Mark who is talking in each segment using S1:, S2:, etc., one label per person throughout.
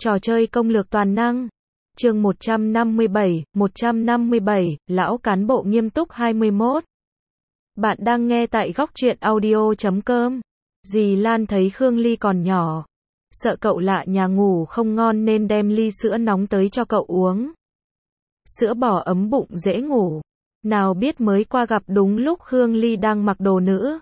S1: Trò chơi công lược toàn năng. Chương 157, lão cán bộ nghiêm túc 21. Bạn đang nghe tại góc truyện audio.com. Dì Lan thấy Khương Ly còn nhỏ, sợ cậu lạ nhà ngủ không ngon nên đem ly sữa nóng tới cho cậu uống. Sữa bò ấm bụng dễ ngủ. Nào biết mới qua gặp đúng lúc Khương Ly đang mặc đồ nữ.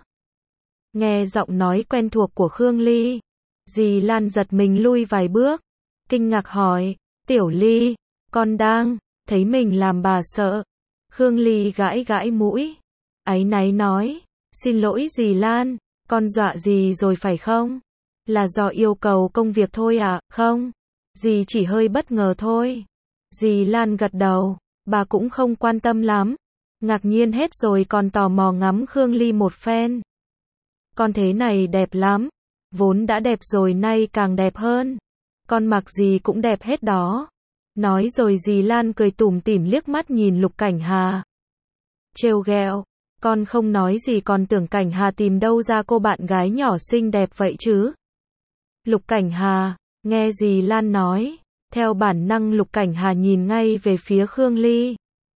S1: Nghe giọng nói quen thuộc của Khương Ly, dì Lan giật mình lui vài bước, kinh ngạc hỏi, Tiểu Ly, con đang, thấy mình làm bà sợ. Khương Ly gãi gãi mũi, áy náy nói, xin lỗi dì Lan, con dọa dì rồi phải không? Là do yêu cầu công việc thôi à? Không, dì chỉ hơi bất ngờ thôi. Dì Lan gật đầu, bà cũng không quan tâm lắm. Ngạc nhiên hết rồi còn tò mò ngắm Khương Ly một phen. Con thế này đẹp lắm, vốn đã đẹp rồi nay càng đẹp hơn. Con mặc gì cũng đẹp hết đó. Nói rồi dì Lan cười tủm tỉm liếc mắt nhìn Lục Cảnh Hà. Trêu ghẹo, con không nói gì còn tưởng Cảnh Hà tìm đâu ra cô bạn gái nhỏ xinh đẹp vậy chứ. Lục Cảnh Hà, nghe dì Lan nói, theo bản năng Lục Cảnh Hà nhìn ngay về phía Khương Ly.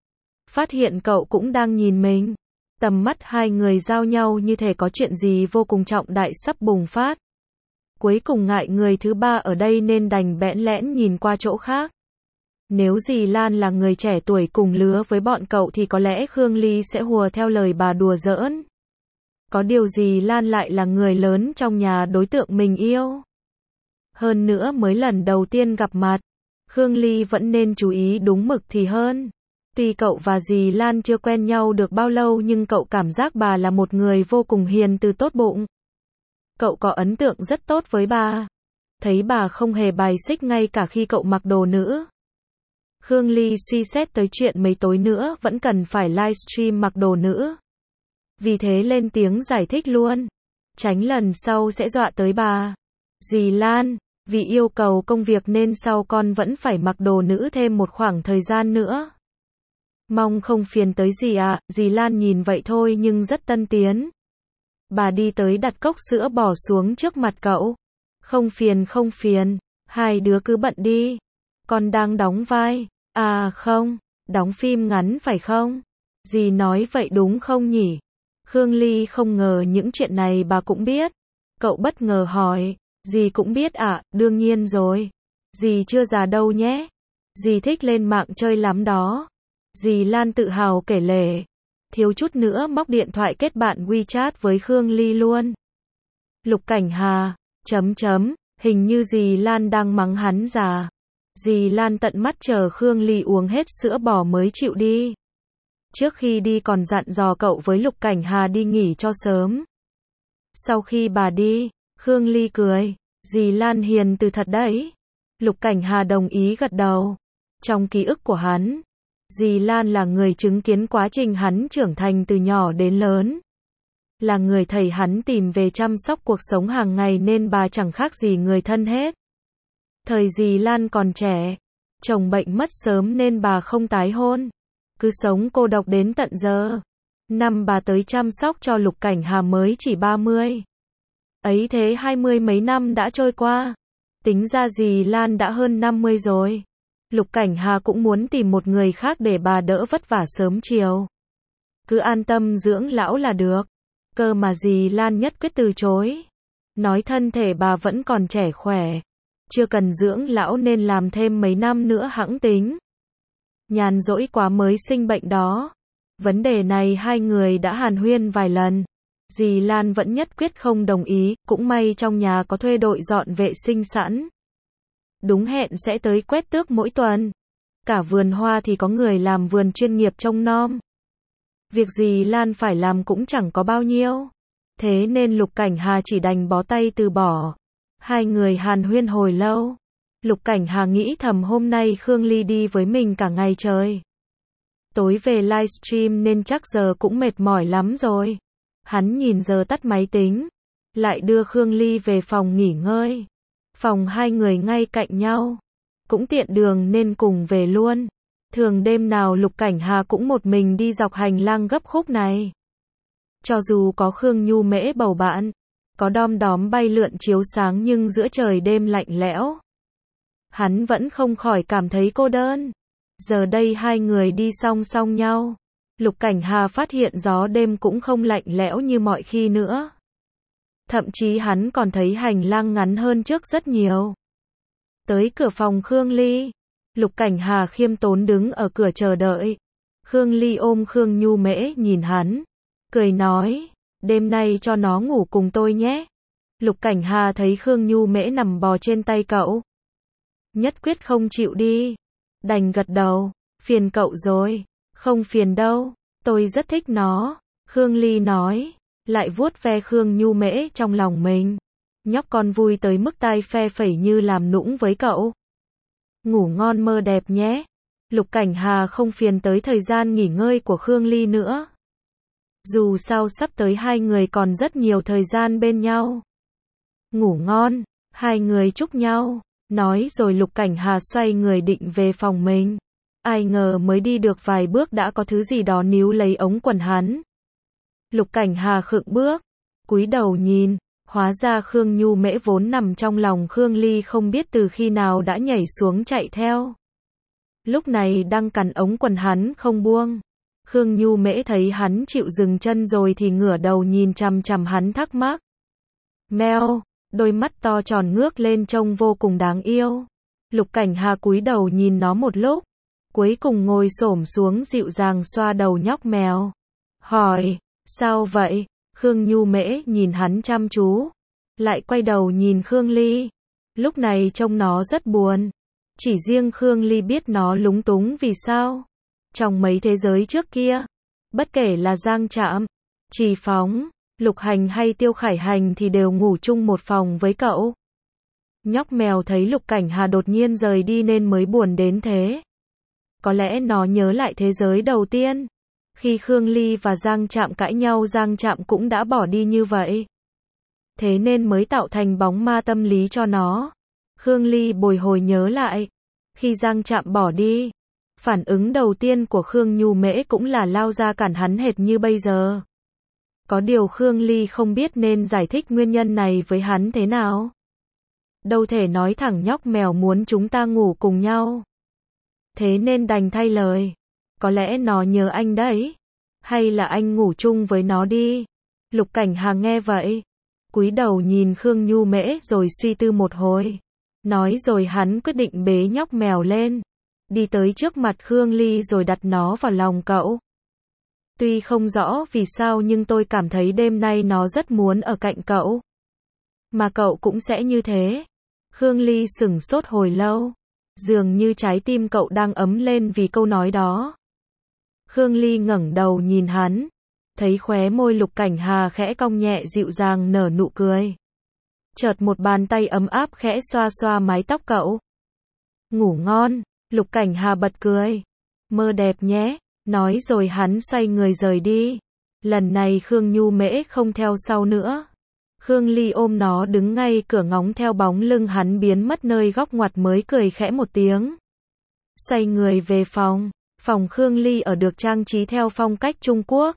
S1: Phát hiện cậu cũng đang nhìn mình. Tầm mắt hai người giao nhau như thể có chuyện gì vô cùng trọng đại sắp bùng phát. Cuối cùng ngại người thứ ba ở đây nên đành bẽn lẽn nhìn qua chỗ khác. Nếu dì Lan là người trẻ tuổi cùng lứa với bọn cậu thì có lẽ Khương Ly sẽ hùa theo lời bà đùa giỡn. Có điều dì Lan lại là người lớn trong nhà đối tượng mình yêu. Hơn nữa mới lần đầu tiên gặp mặt, Khương Ly vẫn nên chú ý đúng mực thì hơn. Tuy cậu và dì Lan chưa quen nhau được bao lâu nhưng cậu cảm giác bà là một người vô cùng hiền từ tốt bụng. Cậu có ấn tượng rất tốt với bà. Thấy bà không hề bài xích ngay cả khi cậu mặc đồ nữ. Khương Ly suy xét tới chuyện mấy tối nữa vẫn cần phải livestream mặc đồ nữ. Vì thế lên tiếng giải thích luôn. Tránh lần sau sẽ dọa tới bà. Dì Lan, vì yêu cầu công việc nên sau con vẫn phải mặc đồ nữ thêm một khoảng thời gian nữa. Mong không phiền tới dì ạ. Dì Lan nhìn vậy thôi nhưng rất tân tiến. Bà đi tới đặt cốc sữa bò xuống trước mặt cậu. Không phiền, hai đứa cứ bận đi. Con đang đóng vai. À không, đóng phim ngắn phải không? Dì nói vậy đúng không nhỉ? Khương Ly không ngờ những chuyện này bà cũng biết. Cậu bất ngờ hỏi, dì cũng biết ạ, đương nhiên rồi. Dì chưa già đâu nhé. Dì thích lên mạng chơi lắm đó. Dì Lan tự hào kể lể. Thiếu chút nữa móc điện thoại kết bạn WeChat với Khương Ly luôn. Lục Cảnh Hà, hình như dì Lan đang mắng hắn già. Dì Lan tận mắt chờ Khương Ly uống hết sữa bò mới chịu đi. Trước khi đi còn dặn dò cậu với Lục Cảnh Hà đi nghỉ cho sớm. Sau khi bà đi, Khương Ly cười, dì Lan hiền từ thật đấy. Lục Cảnh Hà đồng ý gật đầu. Trong ký ức của hắn, dì Lan là người chứng kiến quá trình hắn trưởng thành từ nhỏ đến lớn. Là người thầy hắn tìm về chăm sóc cuộc sống hàng ngày nên bà chẳng khác gì người thân hết. Thời dì Lan còn trẻ, chồng bệnh mất sớm nên bà không tái hôn. Cứ sống cô độc đến tận giờ. Năm bà tới chăm sóc cho Lục Cảnh Hà mới chỉ 30. Ấy thế 20 mấy năm đã trôi qua. Tính ra dì Lan đã hơn 50 rồi. Lục Cảnh Hà cũng muốn tìm một người khác để bà đỡ vất vả sớm chiều. Cứ an tâm dưỡng lão là được. Cơ mà dì Lan nhất quyết từ chối. Nói thân thể bà vẫn còn trẻ khỏe. Chưa cần dưỡng lão nên làm thêm mấy năm nữa hẵng tính. Nhàn rỗi quá mới sinh bệnh đó. Vấn đề này hai người đã hàn huyên vài lần. Dì Lan vẫn nhất quyết không đồng ý, cũng may trong nhà có thuê đội dọn vệ sinh sẵn. Đúng hẹn sẽ tới quét tước mỗi tuần. Cả vườn hoa thì có người làm vườn chuyên nghiệp trông nom. Việc dì Lan phải làm cũng chẳng có bao nhiêu. Thế nên Lục Cảnh Hà chỉ đành bó tay từ bỏ. Hai người hàn huyên hồi lâu. Lục Cảnh Hà nghĩ thầm hôm nay Khương Ly đi với mình cả ngày trời. Tối về livestream nên chắc giờ cũng mệt mỏi lắm rồi. Hắn nhìn giờ tắt máy tính. Lại đưa Khương Ly về phòng nghỉ ngơi. Phòng hai người ngay cạnh nhau. Cũng tiện đường nên cùng về luôn. Thường đêm nào Lục Cảnh Hà cũng một mình đi dọc hành lang gấp khúc này. Cho dù có Khương Nhu Mễ bầu bạn, có đom đóm bay lượn chiếu sáng nhưng giữa trời đêm lạnh lẽo. hắn vẫn không khỏi cảm thấy cô đơn. Giờ đây hai người đi song song nhau. Lục Cảnh Hà phát hiện gió đêm cũng không lạnh lẽo như mọi khi nữa. Thậm chí hắn còn thấy hành lang ngắn hơn trước rất nhiều. Tới cửa phòng Khương Ly, Lục Cảnh Hà khiêm tốn đứng ở cửa chờ đợi. Khương Ly ôm Khương Nhu Mễ nhìn hắn, cười nói, đêm nay cho nó ngủ cùng tôi nhé. Lục Cảnh Hà thấy Khương Nhu Mễ nằm bò trên tay cậu, nhất quyết không chịu đi, đành gật đầu, phiền cậu rồi, không phiền đâu, tôi rất thích nó. Khương Ly nói, lại vuốt ve Khương Nhu Mễ trong lòng mình. Nhóc con vui tới mức tai phe phẩy như làm nũng với cậu. Ngủ ngon mơ đẹp nhé. Lục Cảnh Hà không phiền tới thời gian nghỉ ngơi của Khương Ly nữa. Dù sao sắp tới hai người còn rất nhiều thời gian bên nhau. Ngủ ngon, hai người chúc nhau, nói rồi Lục Cảnh Hà xoay người định về phòng mình. Ai ngờ mới đi được vài bước đã có thứ gì đó níu lấy ống quần hắn. Lục Cảnh Hà khựng bước, cúi đầu nhìn, hóa ra Khương Nhu Mễ vốn nằm trong lòng Khương Ly không biết từ khi nào đã nhảy xuống chạy theo. Lúc này đang cắn ống quần hắn không buông. Khương Nhu Mễ thấy hắn chịu dừng chân rồi thì ngửa đầu nhìn chằm chằm hắn thắc mắc. Meo, đôi mắt to tròn ngước lên trông vô cùng đáng yêu. Lục Cảnh Hà cúi đầu nhìn nó một lúc, cuối cùng ngồi xổm xuống dịu dàng xoa đầu nhóc mèo. Hỏi, sao vậy? Khương Nhu Mễ nhìn hắn chăm chú, lại quay đầu nhìn Khương Ly. Lúc này trông nó rất buồn. Chỉ riêng Khương Ly biết nó lúng túng vì sao. Trong mấy thế giới trước kia, bất kể là Giang Trạm, Trì Phóng, Lục Hành hay Tiêu Khải Hành thì đều ngủ chung một phòng với cậu. Nhóc mèo thấy Lục Cảnh Hà đột nhiên rời đi nên mới buồn đến thế. Có lẽ nó nhớ lại thế giới đầu tiên. Khi Khương Ly và Giang Trạm cãi nhau, Giang Trạm cũng đã bỏ đi như vậy. Thế nên mới tạo thành bóng ma tâm lý cho nó. Khương Ly bồi hồi nhớ lại. Khi Giang Trạm bỏ đi, phản ứng đầu tiên của Khương Nhu Mễ cũng là lao ra cản hắn hệt như bây giờ. Có điều Khương Ly không biết nên giải thích nguyên nhân này với hắn thế nào. Đâu thể nói thẳng nhóc mèo muốn chúng ta ngủ cùng nhau. Thế nên đành thay lời. Có lẽ nó nhớ anh đấy. Hay là anh ngủ chung với nó đi. Lục Cảnh Hà nghe vậy, cúi đầu nhìn Khương Nhu Mễ rồi suy tư một hồi. Nói rồi hắn quyết định bế nhóc mèo lên, đi tới trước mặt Khương Ly rồi đặt nó vào lòng cậu. Tuy không rõ vì sao nhưng tôi cảm thấy đêm nay nó rất muốn ở cạnh cậu. Mà cậu cũng sẽ như thế. Khương Ly sửng sốt hồi lâu. Dường như trái tim cậu đang ấm lên vì câu nói đó. Khương Ly ngẩng đầu nhìn hắn, thấy khóe môi Lục Cảnh Hà khẽ cong nhẹ dịu dàng nở nụ cười. Chợt một bàn tay ấm áp khẽ xoa xoa mái tóc cậu. Ngủ ngon, Lục Cảnh Hà bật cười. Mơ đẹp nhé, nói rồi hắn xoay người rời đi. Lần này Khương Nhu Mễ không theo sau nữa. Khương Ly ôm nó đứng ngay cửa ngóng theo bóng lưng hắn biến mất nơi góc ngoặt mới cười khẽ một tiếng. Xoay người về phòng. Phòng Khương Ly ở được trang trí theo phong cách Trung Quốc.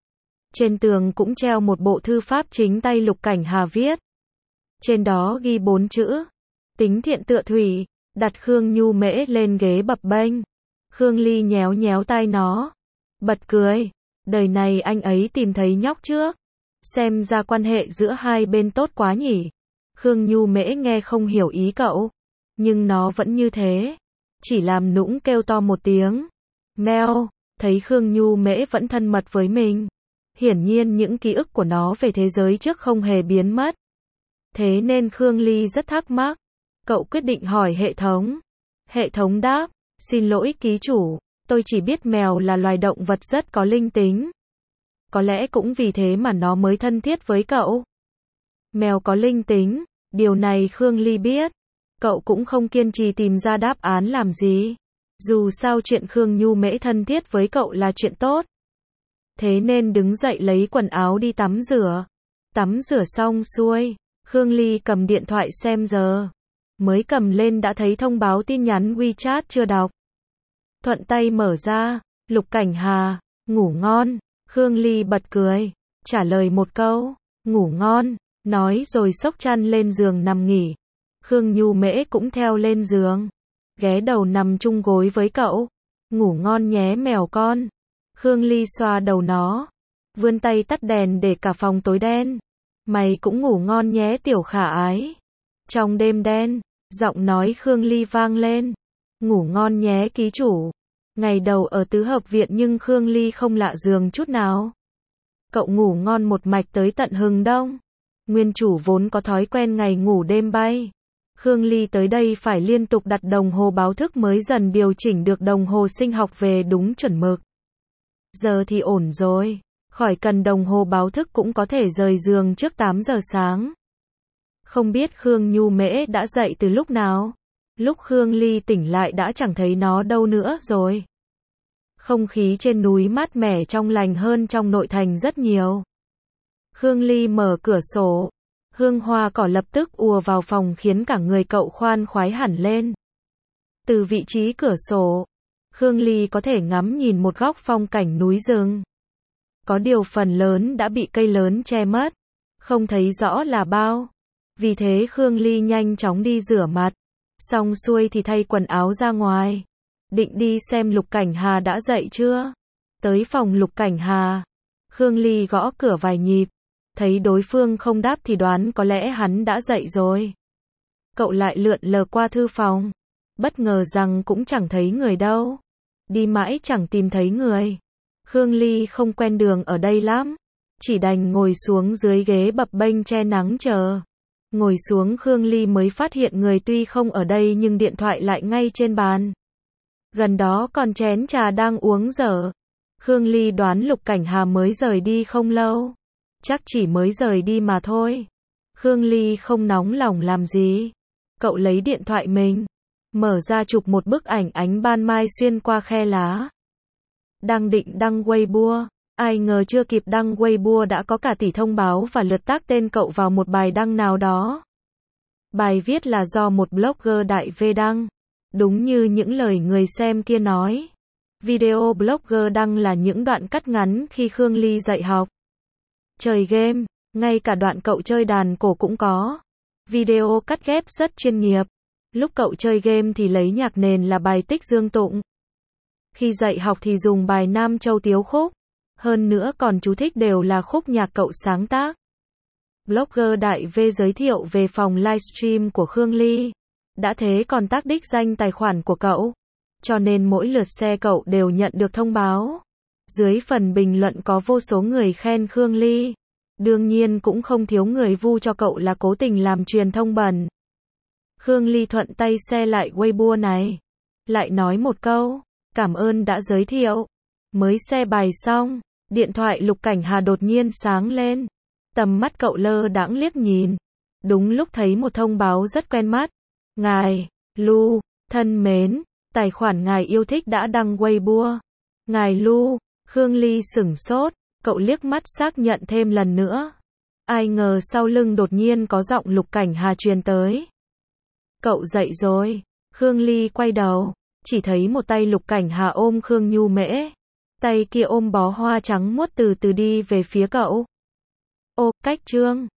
S1: Trên tường cũng treo một bộ thư pháp chính tay Lục Cảnh Hà viết. Trên đó ghi 4 chữ. Tính thiện tựa thủy. Đặt Khương Nhu Mễ lên ghế bập bênh. Khương Ly nhéo nhéo tai nó. Bật cười. Đời này anh ấy tìm thấy nhóc trước. Xem ra quan hệ giữa hai bên tốt quá nhỉ. Khương Nhu Mễ nghe không hiểu ý cậu. Nhưng nó vẫn như thế. Chỉ làm nũng kêu to một tiếng. Meo, thấy Khương Nhu Mễ vẫn thân mật với mình. Hiển nhiên những ký ức của nó về thế giới trước không hề biến mất. Thế nên Khương Ly rất thắc mắc. Cậu quyết định hỏi hệ thống. Hệ thống đáp, xin lỗi ký chủ, tôi chỉ biết mèo là loài động vật rất có linh tính. Có lẽ cũng vì thế mà nó mới thân thiết với cậu. Mèo có linh tính, điều này Khương Ly biết. Cậu cũng không kiên trì tìm ra đáp án làm gì. Dù sao chuyện Khương Nhu Mễ thân thiết với cậu là chuyện tốt. Thế nên đứng dậy lấy quần áo đi tắm rửa. Tắm rửa xong xuôi, Khương Ly cầm điện thoại xem giờ. Mới cầm lên đã thấy thông báo tin nhắn WeChat chưa đọc. Thuận tay mở ra, Lục Cảnh Hà, ngủ ngon. Khương Ly bật cười, trả lời một câu, ngủ ngon, nói rồi xốc chăn lên giường nằm nghỉ. Khương Nhu Mễ cũng theo lên giường. ghé đầu nằm chung gối với cậu. Ngủ ngon nhé mèo con. Khương Ly xoa đầu nó, vươn tay tắt đèn để cả phòng tối đen. Mày cũng ngủ ngon nhé tiểu khả ái. Trong đêm đen, giọng nói Khương Ly vang lên. Ngủ ngon nhé ký chủ. Ngày đầu ở tứ hợp viện nhưng Khương Ly không lạ giường chút nào. Cậu ngủ ngon một mạch tới tận hừng đông. Nguyên chủ vốn có thói quen ngày ngủ đêm bay. Khương Ly tới đây phải liên tục đặt đồng hồ báo thức mới dần điều chỉnh được đồng hồ sinh học về đúng chuẩn mực. Giờ thì ổn rồi. Khỏi cần đồng hồ báo thức cũng có thể rời giường trước 8 giờ sáng. Không biết Khương Nhu Mễ đã dậy từ lúc nào. Lúc Khương Ly tỉnh lại đã chẳng thấy nó đâu nữa rồi. Không khí trên núi mát mẻ trong lành hơn trong nội thành rất nhiều. Khương Ly mở cửa sổ. Hương hoa cỏ lập tức ùa vào phòng khiến cả người cậu khoan khoái hẳn lên. Từ vị trí cửa sổ, Khương Ly có thể ngắm nhìn một góc phong cảnh núi rừng. Có điều phần lớn đã bị cây lớn che mất, không thấy rõ là bao. Vì thế Khương Ly nhanh chóng đi rửa mặt, xong xuôi thì thay quần áo ra ngoài. Định đi xem Lục Cảnh Hà đã dậy chưa. Tới phòng Lục Cảnh Hà, Khương Ly gõ cửa vài nhịp. Thấy đối phương không đáp thì đoán có lẽ hắn đã dậy rồi. Cậu lại lượn lờ qua thư phòng. Bất ngờ rằng cũng chẳng thấy người đâu. Đi mãi chẳng tìm thấy người. Khương Ly không quen đường ở đây lắm. Chỉ đành ngồi xuống dưới ghế bập bênh che nắng chờ. Ngồi xuống Khương Ly mới phát hiện người tuy không ở đây nhưng điện thoại lại ngay trên bàn. Gần đó còn chén trà đang uống dở. Khương Ly đoán Lục Cảnh Hà mới rời đi không lâu. Chắc chỉ mới rời đi mà thôi. Khương Ly không nóng lòng làm gì. Cậu lấy điện thoại mình, mở ra chụp một bức ảnh ánh ban mai xuyên qua khe lá. Đang định đăng Weibo, ai ngờ chưa kịp đăng Weibo đã có cả tỷ thông báo và lượt tag tên cậu vào một bài đăng nào đó. Bài viết là do một blogger đại V đăng. Đúng như những lời người xem kia nói. Video blogger đăng là những đoạn cắt ngắn khi Khương Ly dạy học. Chơi game, ngay cả đoạn cậu chơi đàn cổ cũng có. Video cắt ghép rất chuyên nghiệp. Lúc cậu chơi game thì lấy nhạc nền là bài Tích Dương Tụng. Khi dạy học thì dùng bài Nam Châu Tiếu Khúc. Hơn nữa còn chú thích đều là khúc nhạc cậu sáng tác. Blogger đại V giới thiệu về phòng livestream của Khương Ly. Đã thế còn tag đích danh tài khoản của cậu. Cho nên mỗi lượt share cậu đều nhận được thông báo. Dưới phần bình luận có vô số người khen Khương Ly. Đương nhiên cũng không thiếu người vu cho cậu là cố tình làm truyền thông bẩn. Khương Ly thuận tay share lại Weibo này. Lại nói một câu, cảm ơn đã giới thiệu. Mới share bài xong, điện thoại Lục Cảnh Hà đột nhiên sáng lên. Tầm mắt cậu lơ đãng liếc nhìn. Đúng lúc thấy một thông báo rất quen mắt. Ngài, Lu, thân mến, tài khoản ngài yêu thích đã đăng Weibo. Ngài Lu, Khương Ly sửng sốt, cậu liếc mắt xác nhận thêm lần nữa. Ai ngờ sau lưng đột nhiên có giọng Lục Cảnh Hà truyền tới. Cậu dậy rồi. Khương Ly quay đầu, chỉ thấy một tay Lục Cảnh Hà ôm Khương Nhu Mễ. Tay kia ôm bó hoa trắng muốt từ từ đi về phía cậu. Ô, cách trương.